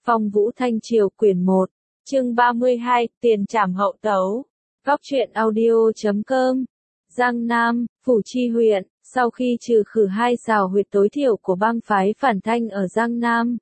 Phong Vũ Thanh Triều quyển 1, chương 32, tiền trảm hậu tấu. Góc truyện audio.com. Giang Nam, Phủ Chi huyện, sau khi trừ khử 2 sào huyệt tối thiểu của bang phái phản thanh ở Giang Nam,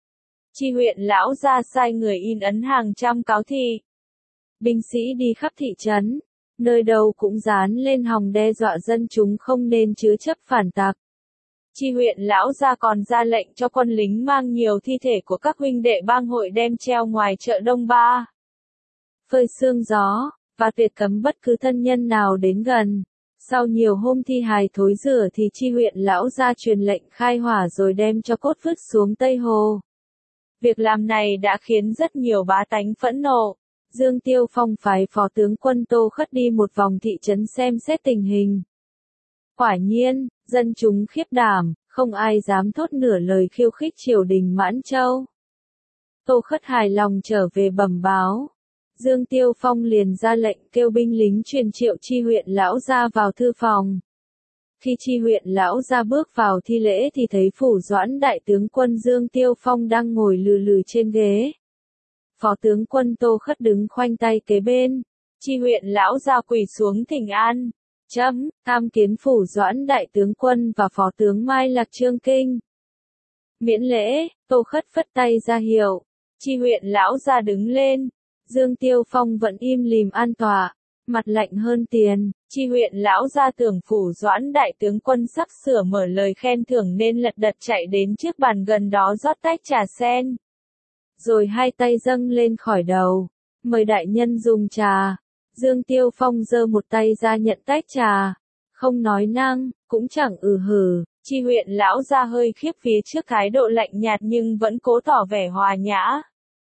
Chi huyện lão ra sai người in ấn hàng trăm cáo thị. Binh sĩ đi khắp thị trấn, nơi đâu cũng dán lên hòng đe dọa dân chúng không nên chứa chấp phản tặc. Chi huyện lão ra còn ra lệnh cho quân lính mang nhiều thi thể của các huynh đệ bang hội đem treo ngoài chợ Đông Ba, phơi sương gió, và tuyệt cấm bất cứ thân nhân nào đến gần. Sau nhiều hôm thi hài thối rữa thì chi huyện lão ra truyền lệnh khai hỏa rồi đem cho cốt vứt xuống Tây Hồ. Việc làm này đã khiến rất nhiều bá tánh phẫn nộ. Dương Tiêu Phong phái phó tướng quân Tô Khất đi một vòng thị trấn xem xét tình hình. Quả nhiên, dân chúng khiếp đảm, không ai dám thốt nửa lời khiêu khích triều đình Mãn Châu. Tô Khất hài lòng trở về bẩm báo. Dương Tiêu Phong liền ra lệnh kêu binh lính truyền triệu chi huyện lão ra vào thư phòng. Khi chi huyện lão ra bước vào thi lễ thì thấy Phủ Doãn đại tướng quân Dương Tiêu Phong đang ngồi lừ lừ trên ghế. Phó tướng quân Tô Khất đứng khoanh tay kế bên. Chi huyện lão ra quỳ xuống thỉnh an. Tham kiến Phủ Doãn đại tướng quân và phó tướng Mai Lạc Trương Kinh. Miễn lễ, Tô Khất phất tay ra hiệu. Chi huyện lão ra đứng lên. Dương Tiêu Phong vẫn im lìm an tọa, mặt lạnh hơn tiền. Chi huyện lão ra tưởng Phủ Doãn đại tướng quân sắp sửa mở lời khen thưởng nên lật đật chạy đến trước bàn gần đó rót tách trà sen. Rồi hai tay dâng lên khỏi đầu, mời đại nhân dùng trà. Dương Tiêu Phong giơ một tay ra nhận tách trà, không nói năng, cũng chẳng hử. Chi huyện lão ra hơi khiếp vía trước thái độ lạnh nhạt nhưng vẫn cố tỏ vẻ hòa nhã.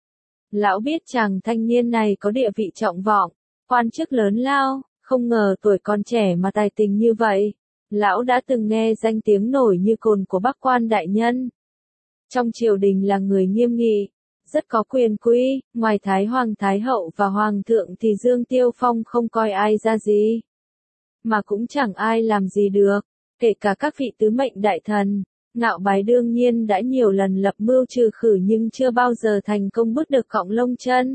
Lão biết chàng thanh niên này có địa vị trọng vọng, quan chức lớn lao, không ngờ tuổi còn trẻ mà tài tình như vậy. Lão đã từng nghe danh tiếng nổi như cồn của Bắc Quan đại nhân. Trong triều đình là người nghiêm nghị, rất có quyền quý, ngoài Thái Hoàng Thái Hậu và Hoàng thượng thì Dương Tiêu Phong không coi ai ra gì. Mà cũng chẳng ai làm gì được, kể cả các vị tứ mệnh đại thần. Ngạo Bái đương nhiên đã nhiều lần lập mưu trừ khử nhưng chưa bao giờ thành công bứt được cọng lông chân.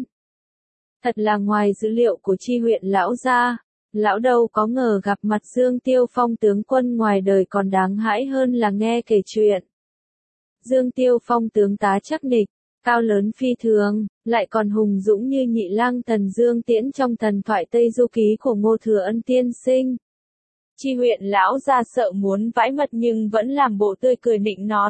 Thật là ngoài dữ liệu của chi huyện lão ra, lão đâu có ngờ gặp mặt Dương Tiêu Phong tướng quân ngoài đời còn đáng hãi hơn là nghe kể chuyện. Dương Tiêu Phong tướng tá chắc nịch, cao lớn phi thường, lại còn hùng dũng như nhị lang thần Dương Tiễn trong thần thoại Tây Du Ký của Ngô Thừa Ân tiên sinh. Chi huyện lão ra sợ muốn vãi mật nhưng vẫn làm bộ tươi cười nịnh nọt.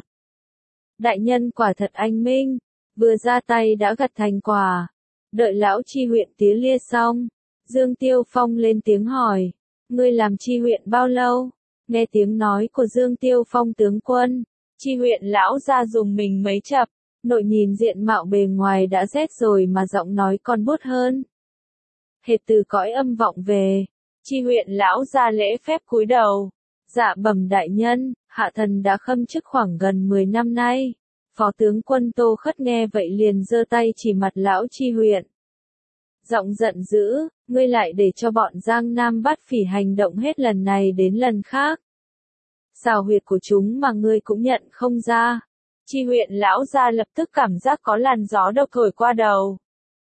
Đại nhân quả thật anh minh, vừa ra tay đã gặt thành quả. Đợi lão chi huyện tía lia xong, Dương Tiêu Phong lên tiếng hỏi, ngươi làm chi huyện bao lâu? Nghe tiếng nói của Dương Tiêu Phong tướng quân, chi huyện lão ra dùng mình mấy chập, nội nhìn diện mạo bề ngoài đã rét rồi mà giọng nói còn bút hơn. Hệt từ cõi âm vọng về. Chi huyện lão ra lễ phép cúi đầu. Dạ bẩm đại nhân, hạ thần đã khâm chức khoảng gần 10 năm nay. Phó tướng quân Tô Khất nghe vậy liền giơ tay chỉ mặt lão chi huyện. Giọng giận dữ, ngươi lại để cho bọn Giang Nam bắt phỉ hành động hết lần này đến lần khác. Sào huyệt của chúng mà ngươi cũng nhận không ra. Chi huyện lão ra lập tức cảm giác có làn gió độc thổi qua đầu.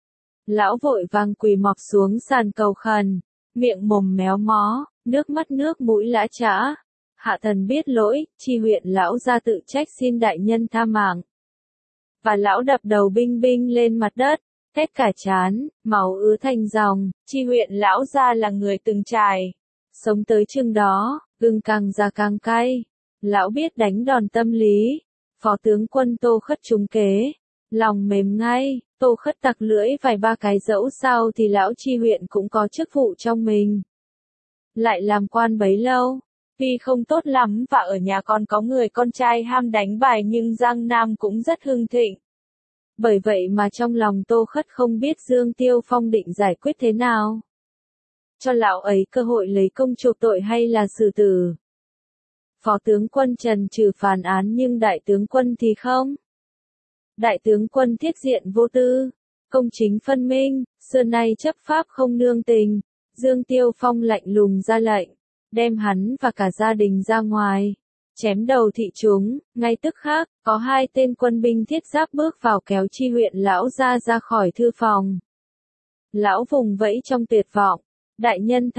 Lão vội vàng quỳ mọp xuống sàn cầu khẩn. Miệng mồm méo mó, nước mắt nước mũi lã chã. Hạ thần biết lỗi, chi huyện lão ra tự trách xin đại nhân tha mạng. Và lão đập đầu binh binh lên mặt đất, thét cả trán, máu ứa thành dòng. Chi huyện lão ra là người từng trải. Sống tới chừng đó, gừng càng già càng cay. Lão biết đánh đòn tâm lý. Phó tướng quân Tô Khất trúng kế. Lòng mềm ngay, Tô Khất tặc lưỡi vài ba cái dẫu sao thì lão chi huyện cũng có chức vụ trong mình. Lại làm quan bấy lâu, tuy không tốt lắm và ở nhà còn có người con trai ham đánh bài nhưng Giang Nam cũng rất hưng thịnh. Bởi vậy mà trong lòng Tô Khất không biết Dương Tiêu Phong định giải quyết thế nào. Cho lão ấy cơ hội lấy công chuộc tội hay là xử tử. Phó tướng quân trần trừ phán án nhưng đại tướng quân thì không. Đại tướng quân thiết diện vô tư, công chính phân minh, xưa nay chấp pháp không nương tình. Dương Tiêu Phong lạnh lùng ra lệnh, đem hắn và cả gia đình ra ngoài. chém đầu thị chúng, ngay tức khắc, có hai tên quân binh thiết giáp bước vào kéo Chi huyện lão ra khỏi thư phòng. Lão vùng vẫy trong tuyệt vọng, đại nhân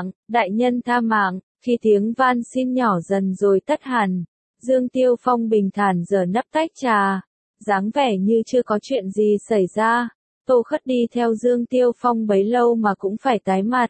tha mạng, khi tiếng van xin nhỏ dần rồi tắt hẳn, Dương Tiêu Phong bình thản giở nắp tách trà, dáng vẻ như chưa có chuyện gì xảy ra. Tô Khất đi theo Dương Tiêu Phong bấy lâu mà cũng phải tái mặt.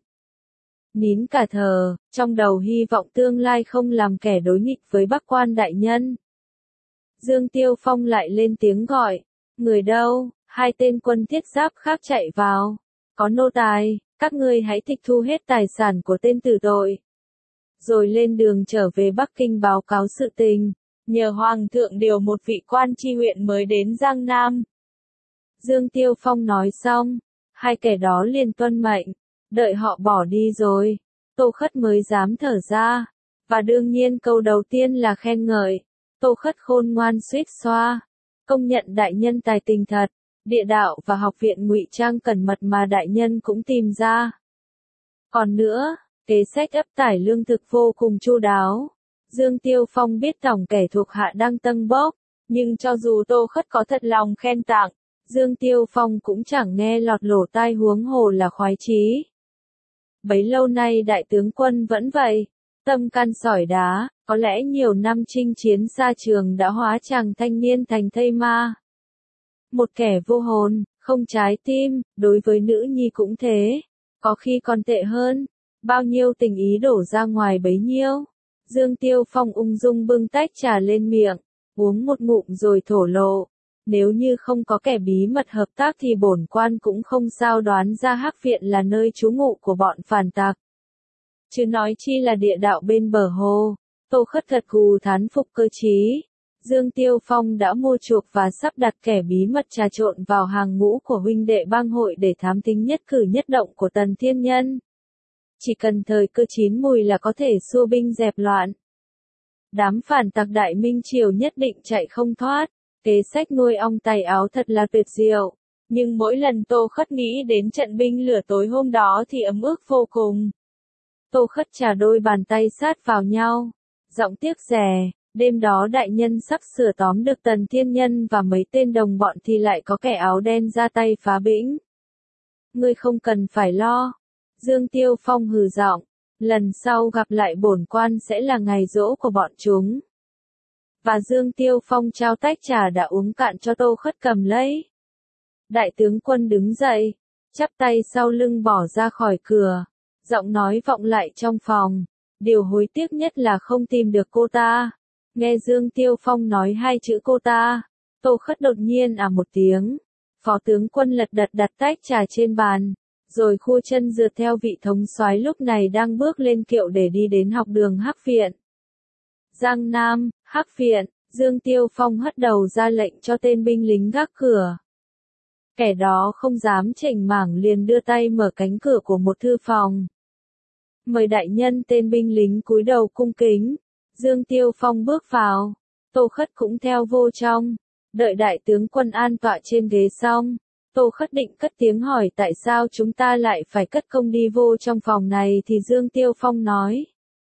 Nín cả thở, trong đầu hy vọng tương lai không làm kẻ đối nghịch với Bắc Quan đại nhân. Dương Tiêu Phong lại lên tiếng gọi, người đâu? Hai tên quân thiết giáp khác chạy vào. Có nô tài, các ngươi hãy tịch thu hết tài sản của tên tử tội. Rồi lên đường trở về Bắc Kinh báo cáo sự tình, nhờ Hoàng thượng điều một vị quan tri huyện mới đến Giang Nam. Dương Tiêu Phong nói xong, hai kẻ đó liền tuân mệnh, đợi họ bỏ đi rồi, Tô Khất mới dám thở ra, và đương nhiên câu đầu tiên là khen ngợi, Tô Khất khôn ngoan suýt xoa, công nhận đại nhân tài tình thật, địa đạo và học viện ngụy trang cẩn mật mà đại nhân cũng tìm ra. Còn nữa, kế sách ấp tải lương thực vô cùng chu đáo. Dương Tiêu Phong biết tổng kẻ thuộc hạ đang tâng bốc, nhưng cho dù Tô Khất có thật lòng khen tặng, Dương Tiêu Phong cũng chẳng nghe lọt lỗ tai huống hồ là khoái chí. Bấy lâu nay đại tướng quân vẫn vậy, tâm can sỏi đá, có lẽ nhiều năm chinh chiến xa trường đã hóa chàng thanh niên thành thây ma. Một kẻ vô hồn, không trái tim, đối với nữ nhi cũng thế, có khi còn tệ hơn, bao nhiêu tình ý đổ ra ngoài bấy nhiêu. Dương Tiêu Phong ung dung bưng tách trà lên miệng, uống một ngụm rồi thổ lộ. Nếu như không có kẻ bí mật hợp tác thì bổn quan cũng không sao đoán ra Hắc Viện là nơi trú ngụ của bọn phản tặc. Chứ nói chi là địa đạo bên bờ hồ. Tô Khất gật gù thán phục cơ trí. Dương Tiêu Phong đã mua chuộc và sắp đặt kẻ bí mật trà trộn vào hàng ngũ của huynh đệ bang hội để thám tính nhất cử nhất động của Tần Thiên Nhân. Chỉ cần thời cơ chín mùi là có thể xua binh dẹp loạn. Đám phản tặc Đại Minh Triều nhất định chạy không thoát. Kế sách nuôi ong tay áo thật là tuyệt diệu. Nhưng mỗi lần Tô Khất nghĩ đến trận binh lửa tối hôm đó thì ấm ức vô cùng. Tô Khất chà đôi bàn tay sát vào nhau. Giọng tiếc rẻ, đêm đó đại nhân sắp sửa tóm được Tần Thiên Nhân và mấy tên đồng bọn thì lại có kẻ áo đen ra tay phá bĩnh. Ngươi không cần phải lo. Dương Tiêu Phong hừ giọng, lần sau gặp lại bổn quan sẽ là ngày giỗ của bọn chúng. Và Dương Tiêu Phong trao tách trà đã uống cạn cho Tô Khất cầm lấy. Đại tướng quân đứng dậy, chắp tay sau lưng bỏ ra khỏi cửa, giọng nói vọng lại trong phòng. Điều hối tiếc nhất là không tìm được cô ta. Nghe Dương Tiêu Phong nói hai chữ cô ta, Tô Khất đột nhiên một tiếng. Phó tướng quân lật đật đặt tách trà trên bàn, rồi khua chân rượt theo vị thống soái lúc này đang bước lên kiệu để đi đến học đường Hắc Viện. Giang Nam, Hắc Viện, Dương Tiêu Phong hất đầu ra lệnh cho tên binh lính gác cửa. Kẻ đó không dám chểnh mảng liền đưa tay mở cánh cửa của một thư phòng. Mời đại nhân. Tên binh lính cúi đầu cung kính. Dương Tiêu Phong bước vào. Tô Khất cũng theo vô trong. Đợi đại tướng quân an tọa trên ghế xong, Tô Khất định cất tiếng hỏi tại sao chúng ta lại phải cất công đi vô trong phòng này thì Dương Tiêu Phong nói.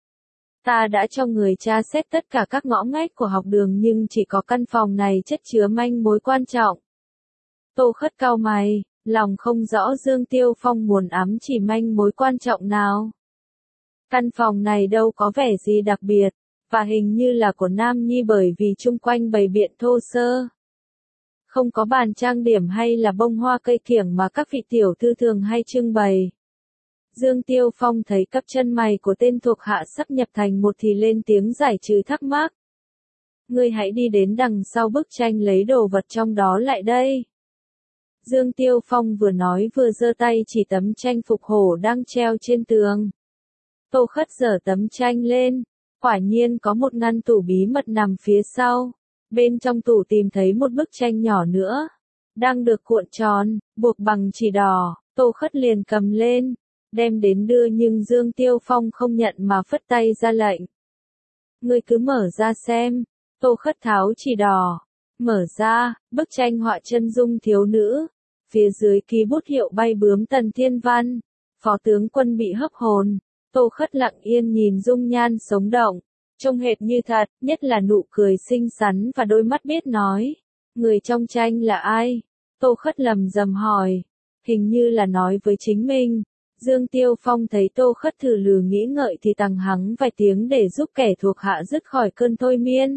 Ta đã cho người tra xét tất cả các ngõ ngách của học đường nhưng chỉ có căn phòng này chất chứa manh mối quan trọng. Tô Khất cau mày, lòng không rõ Dương Tiêu Phong muốn ám chỉ manh mối quan trọng nào. Căn phòng này đâu có vẻ gì đặc biệt, và hình như là của Nam Nhi bởi vì chung quanh bày biện thô sơ. Không có bàn trang điểm hay là bông hoa cây kiểng mà các vị tiểu thư thường hay trưng bày. Dương Tiêu Phong thấy cặp chân mày của tên thuộc hạ sắp nhập thành một thì lên tiếng giải trừ thắc mắc. Ngươi hãy đi đến đằng sau bức tranh lấy đồ vật trong đó lại đây. Dương Tiêu Phong vừa nói vừa giơ tay chỉ tấm tranh phục hổ đang treo trên tường. Tô Khất giở tấm tranh lên, quả nhiên có một ngăn tủ bí mật nằm phía sau. Bên trong tủ tìm thấy một bức tranh nhỏ nữa, đang được cuộn tròn, buộc bằng chỉ đỏ. Tô Khất liền cầm lên, đem đến đưa nhưng Dương Tiêu Phong không nhận mà phất tay ra lệnh. Ngươi cứ mở ra xem. Tô Khất tháo chỉ đỏ, mở ra, bức tranh họa chân dung thiếu nữ. Phía dưới ký bút hiệu bay bướm Tần Thiên Văn. Phó tướng quân bị hấp hồn. Tô Khất lặng yên nhìn dung nhan sống động, trông hệt như thật, nhất là nụ cười xinh xắn và đôi mắt biết nói. Người trong tranh là ai? Tô Khất lầm rầm hỏi. Hình như là nói với chính mình. Dương Tiêu Phong thấy Tô Khất thử lừ nghĩ ngợi thì tằng hắng vài tiếng để giúp kẻ thuộc hạ dứt khỏi cơn thôi miên.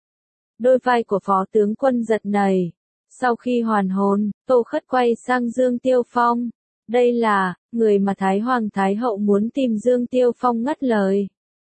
Đôi vai của phó tướng quân giật nảy. Sau khi hoàn hồn, Tô Khất quay sang Dương Tiêu Phong. Đây là, người mà Thái Hoàng Thái Hậu muốn tìm. Dương Tiêu Phong ngắt lời.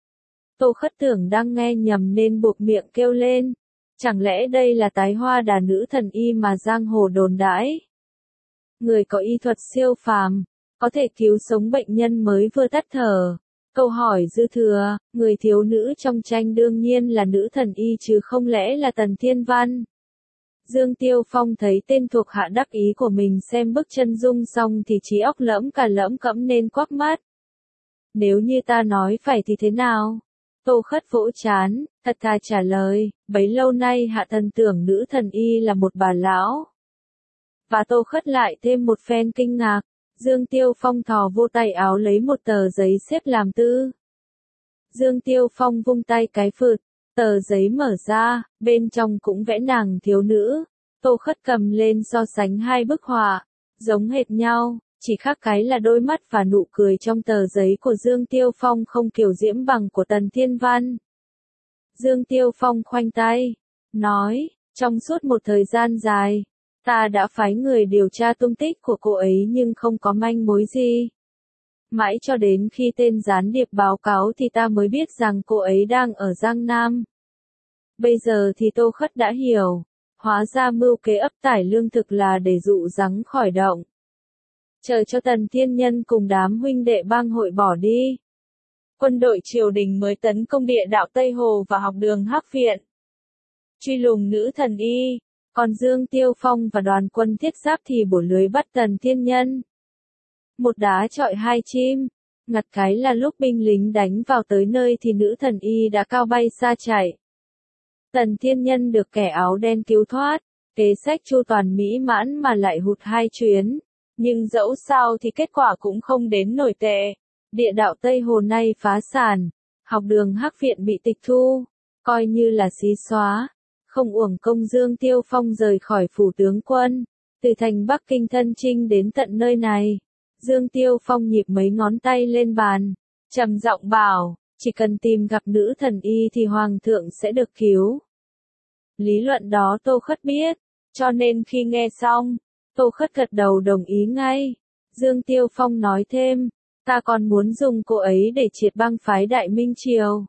Tô Khất tưởng đang nghe nhầm nên buộc miệng kêu lên. Chẳng lẽ đây là Tái Hoa Đà nữ thần y mà giang hồ đồn đãi? Người có y thuật siêu phàm, có thể cứu sống bệnh nhân mới vừa tắt thở. Câu hỏi dư thừa, người thiếu nữ trong tranh đương nhiên là nữ thần y chứ không lẽ là Tần Thiên Văn. Dương Tiêu Phong thấy tên thuộc hạ đắc ý của mình xem bức chân dung xong thì trí óc lẫm cả lẫm cẫm nên quắc mắt. Nếu như ta nói phải thì thế nào? Tô Khất vỗ chán, thật thà trả lời, bấy lâu nay hạ thần tưởng nữ thần y là một bà lão. Và Tô Khất lại thêm một phen kinh ngạc. Dương Tiêu Phong thò vô tay áo lấy một tờ giấy xếp làm tư. Dương Tiêu Phong vung tay cái phượt, tờ giấy mở ra, bên trong cũng vẽ nàng thiếu nữ. Tô Khất cầm lên so sánh hai bức họa, giống hệt nhau, chỉ khác cái là đôi mắt và nụ cười trong tờ giấy của Dương Tiêu Phong không kiều diễm bằng của Tần Thiên Văn. Dương Tiêu Phong khoanh tay, nói, trong suốt một thời gian dài, ta đã phái người điều tra tung tích của cô ấy nhưng không có manh mối gì. Mãi cho đến khi tên gián điệp báo cáo thì ta mới biết rằng cô ấy đang ở Giang Nam. Bây giờ thì Tô Khất đã hiểu, hóa ra mưu kế ấp tải lương thực là để dụ rắn khỏi động. Chờ cho Tần Thiên Nhân cùng đám huynh đệ bang hội bỏ đi. Quân đội triều đình mới tấn công địa đạo Tây Hồ và học đường Hắc Viện. Truy lùng nữ thần y, còn Dương Tiêu Phong và đoàn quân thiết giáp thì bổ lưới bắt Tần Thiên Nhân. Một đá chọi hai chim, ngặt cái là lúc binh lính đánh vào tới nơi thì nữ thần y đã cao bay xa chạy. Tần Thiên Nhân được kẻ áo đen cứu thoát, kế sách chu toàn mỹ mãn mà lại hụt hai chuyến. Nhưng dẫu sao thì kết quả cũng không đến nổi tệ. Địa đạo Tây Hồ nay phá sản, học đường Hắc Viện bị tịch thu, coi như là xí xóa. Không uổng công Dương Tiêu Phong rời khỏi phủ tướng quân, từ thành Bắc Kinh thân chinh đến tận nơi này. Dương Tiêu Phong nhịp mấy ngón tay lên bàn, trầm giọng bảo, chỉ cần tìm gặp nữ thần y thì hoàng thượng sẽ được cứu. Lý luận đó Tô Khất biết, cho nên khi nghe xong, Tô Khất gật đầu đồng ý ngay. Dương Tiêu Phong nói thêm, ta còn muốn dùng cô ấy để triệt bang phái Đại Minh Triều.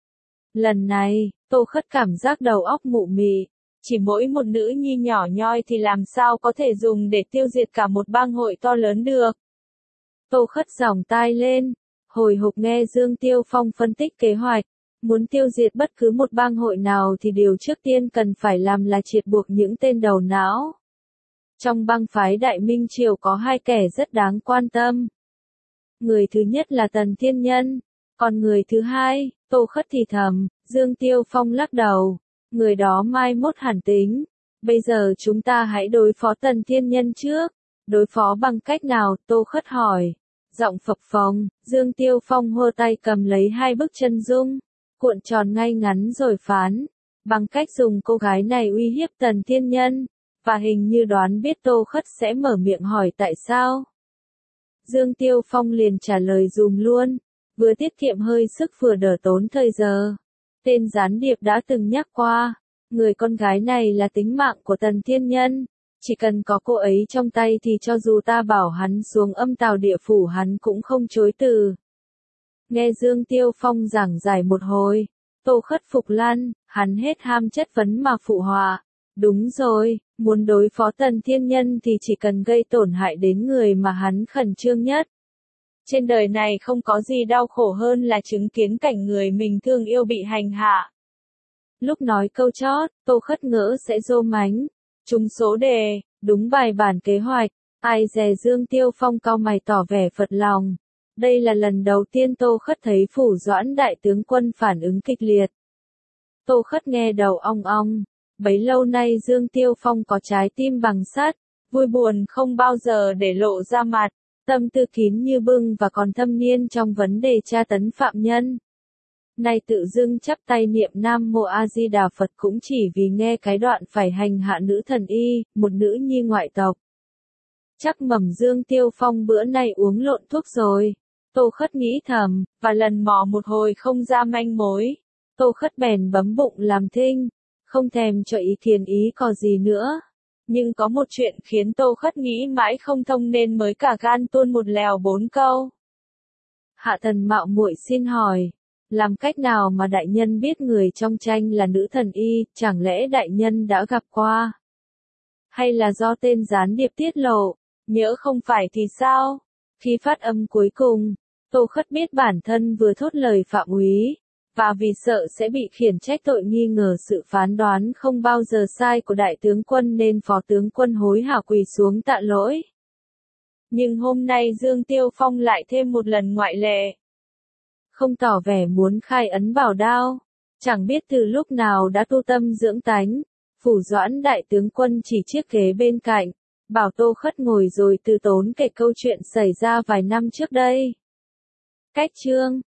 Lần này, Tô Khất cảm giác đầu óc mụ mị, chỉ mỗi một nữ nhi nhỏ nhoi thì làm sao có thể dùng để tiêu diệt cả một bang hội to lớn được. Tô Khất giỏng tai lên, hồi hộp nghe Dương Tiêu Phong phân tích kế hoạch. Muốn tiêu diệt bất cứ một bang hội nào thì điều trước tiên cần phải làm là triệt buộc những tên đầu não. Trong bang phái Đại Minh Triều có hai kẻ rất đáng quan tâm. Người thứ nhất là Tần Thiên Nhân, còn người thứ hai, Tô Khất thì thầm. Dương Tiêu Phong lắc đầu, người đó mai mốt hẳn tính. Bây giờ chúng ta hãy đối phó Tần Thiên Nhân trước. Đối phó bằng cách nào? Tô Khất hỏi. Giọng phập phồng, Dương Tiêu Phong hô tay cầm lấy hai bức chân dung, cuộn tròn ngay ngắn rồi phán. Bằng cách dùng cô gái này uy hiếp Tần Thiên Nhân. Và hình như đoán biết Tô Khất sẽ mở miệng hỏi tại sao. Dương Tiêu Phong liền trả lời dùm luôn, vừa tiết kiệm hơi sức vừa đỡ tốn thời giờ. Tên gián điệp đã từng nhắc qua, người con gái này là tính mạng của Tần Thiên Nhân. Chỉ cần có cô ấy trong tay thì cho dù ta bảo hắn xuống âm tào địa phủ hắn cũng không chối từ. Nghe Dương Tiêu Phong giảng giải một hồi, Tô Khất phục lăn, hắn hết ham chất vấn mà phụ họa. Đúng rồi, muốn đối phó Tần Thiên Nhân thì chỉ cần gây tổn hại đến người mà hắn khẩn trương nhất. Trên đời này không có gì đau khổ hơn là chứng kiến cảnh người mình thương yêu bị hành hạ. Lúc nói câu chót, Tô Khất ngỡ sẽ rô mánh. Trúng số đề, đúng bài bản kế hoạch. Ai dè Dương Tiêu Phong cau mày tỏ vẻ phật lòng. Đây là lần đầu tiên Tô Khất thấy Phủ Doãn đại tướng quân phản ứng kịch liệt. Tô Khất nghe đầu ong ong. Bấy lâu nay Dương Tiêu Phong có trái tim bằng sắt, vui buồn không bao giờ để lộ ra mặt, tâm tư kín như bưng và còn thâm niên trong vấn đề tra tấn phạm nhân. nay tự dưng chắp tay niệm Nam Mô A Di Đà Phật cũng chỉ vì nghe cái đoạn phải hành hạ nữ thần y, một nữ nhi ngoại tộc. Chắc mầm Dương Tiêu Phong bữa nay uống lộn thuốc rồi. Tô Khất nghĩ thầm, và lần mò một hồi không ra manh mối. Tô Khất bèn bấm bụng làm thinh, không thèm cho ý thiền ý có gì nữa. Nhưng có một chuyện khiến Tô Khất nghĩ mãi không thông nên mới cả gan tuôn một lèo 4 câu. Hạ thần mạo muội xin hỏi, làm cách nào mà đại nhân biết người trong tranh là nữ thần y, chẳng lẽ đại nhân đã gặp qua? Hay là do tên gián điệp tiết lộ, nhỡ không phải thì sao? Khi phát âm cuối cùng, Tô Khất biết bản thân vừa thốt lời phạm úy, và vì sợ sẽ bị khiển trách tội nghi ngờ sự phán đoán không bao giờ sai của đại tướng quân nên phó tướng quân hối hả quỳ xuống tạ lỗi. Nhưng hôm nay Dương Tiêu Phong lại thêm một lần ngoại lệ. Không tỏ vẻ muốn khai ấn bảo đao, chẳng biết từ lúc nào đã tu tâm dưỡng tánh, Phủ Doãn đại tướng quân chỉ chiếc ghế bên cạnh, bảo Tô Khất ngồi rồi từ tốn kể câu chuyện xảy ra vài năm trước đây. Cách chương